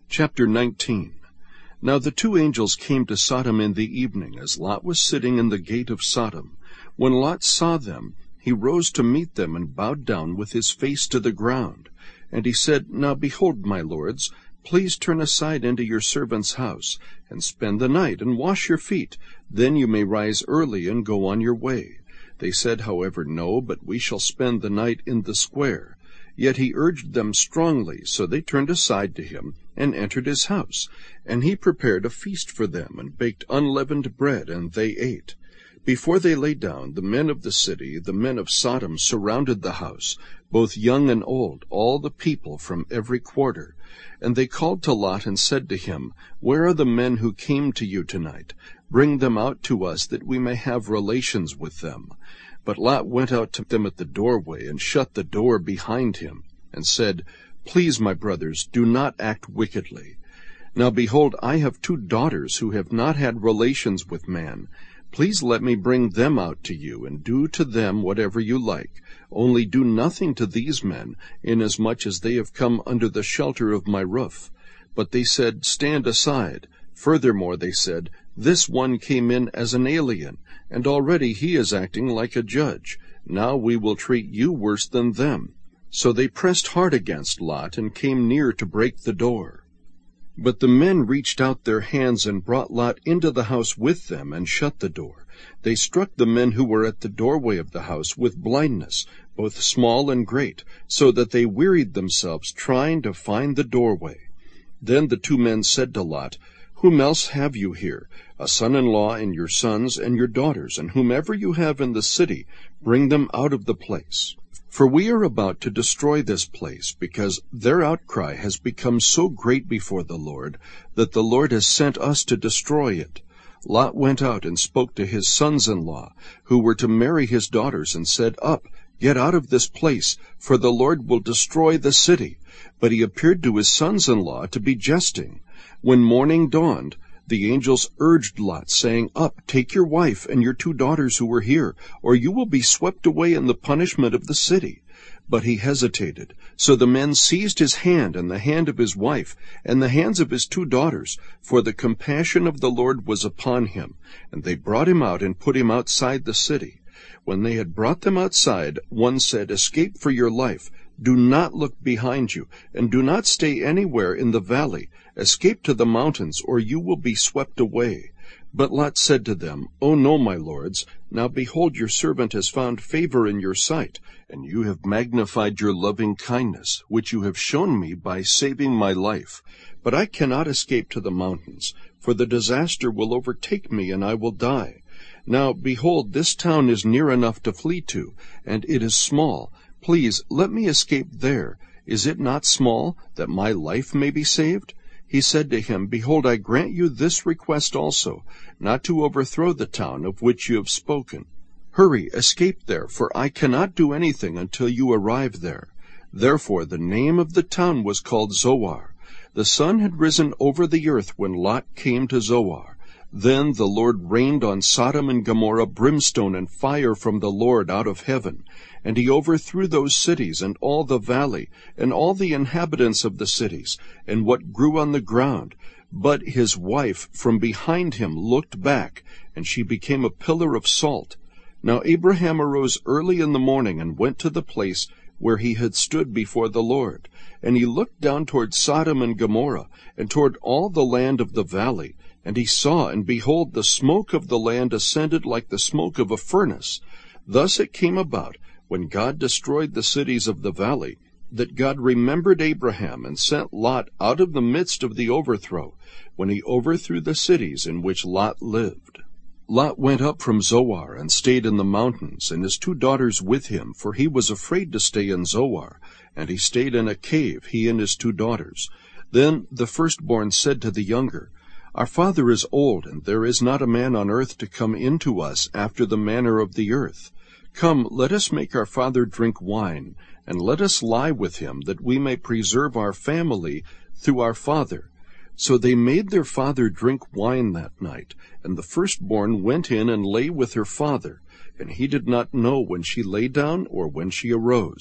Chapter 19. Now the two angels came to Sodom in the evening, as Lot was sitting in the gate of Sodom. When Lot saw them, he rose to meet them, and bowed down with his face to the ground. And he said, Now behold, my lords, please turn aside into your servant's house, and spend the night, and wash your feet. Then you may rise early and go on your way. They said, however, No, but we shall spend the night in the square. Yet he urged them strongly, so they turned aside to him, and entered his house. And he prepared a feast for them, and baked unleavened bread, and they ate. Before they lay down, the men of the city, the men of Sodom, surrounded the house, both young and old, all the people from every quarter. And they called to Lot and said to him, Where are the men who came to you tonight? Bring them out to us, that we may have relations with them. But Lot went out to them at the doorway, and shut the door behind him, and said, Please, my brothers, do not act wickedly. Now behold, I have 2 daughters who have not had relations with man. Please let me bring them out to you, and do to them whatever you like. Only do nothing to these men, inasmuch as they have come under the shelter of my roof. But they said, Stand aside. Furthermore, they said, This one came in as an alien, and already he is acting like a judge. Now we will treat you worse than them. So they pressed hard against Lot, and came near to break the door. But the men reached out their hands and brought Lot into the house with them, and shut the door. They struck the men who were at the doorway of the house with blindness, both small and great, so that they wearied themselves trying to find the doorway. Then the 2 men said to Lot, Whom else have you here? A son-in-law and your sons and your daughters, and whomever you have in the city, bring them out of the place. For we are about to destroy this place, because their outcry has become so great before the Lord, that the Lord has sent us to destroy it. Lot went out and spoke to his sons-in-law, who were to marry his daughters, and said, Up, get out of this place, for the Lord will destroy the city. But he appeared to his sons-in-law to be jesting. When morning dawned, the angels urged Lot, saying, Up, take your wife and your 2 daughters who are here, or you will be swept away in the punishment of the city. But he hesitated. So the men seized his hand and the hand of his wife, and the hands of his 2 daughters, for the compassion of the Lord was upon him. And they brought him out and put him outside the city. When they had brought them outside, one said, Escape for your life. Do not look behind you, and do not stay anywhere in the valley. Escape to the mountains, or you will be swept away. But Lot said to them, O no, my lords, now behold, your servant has found favor in your sight, and you have magnified your loving kindness, which you have shown me by saving my life. But I cannot escape to the mountains, for the disaster will overtake me, and I will die. Now, behold, this town is near enough to flee to, and it is small. Please, let me escape there. Is it not small, that my life may be saved? He said to him, Behold, I grant you this request also, not to overthrow the town of which you have spoken. Hurry, escape there, for I cannot do anything until you arrive there. Therefore the name of the town was called Zoar. The sun had risen over the earth when Lot came to Zoar. Then the Lord rained on Sodom and Gomorrah brimstone and fire from the Lord out of heaven. And he overthrew those cities, and all the valley, and all the inhabitants of the cities, and what grew on the ground. But his wife from behind him looked back, and she became a pillar of salt. Now Abraham arose early in the morning, and went to the place where he had stood before the Lord. And he looked down toward Sodom and Gomorrah, and toward all the land of the valley. And he saw, and behold, the smoke of the land ascended like the smoke of a furnace. Thus it came about, when God destroyed the cities of the valley, that God remembered Abraham, and sent Lot out of the midst of the overthrow, when he overthrew the cities in which Lot lived. Lot went up from Zoar, and stayed in the mountains, and his 2 daughters with him, for he was afraid to stay in Zoar. And he stayed in a cave, he and his 2 daughters. Then the firstborn said to the younger, Our father is old, and there is not a man on earth to come in to us after the manner of the earth. Come, let us make our father drink wine, and let us lie with him, that we may preserve our family through our father. So they made their father drink wine that night, and the firstborn went in and lay with her father, and he did not know when she lay down or when she arose.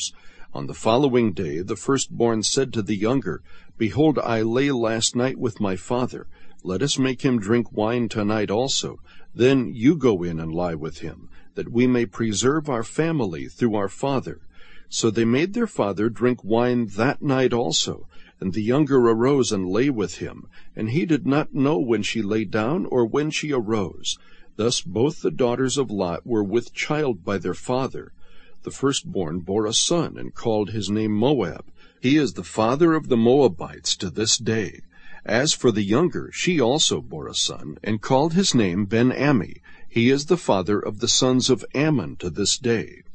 On the following day the firstborn said to the younger, Behold, I lay last night with my father. Let us make him drink wine tonight also. Then you go in and lie with him, that we may preserve our family through our father. So they made their father drink wine that night also. And the younger arose and lay with him, and he did not know when she lay down or when she arose. Thus both the daughters of Lot were with child by their father. The firstborn bore a son, and called his name Moab. He is the father of the Moabites to this day. As for the younger, she also bore a son, and called his name Ben-Ammi. He is the father of the sons of Ammon to this day.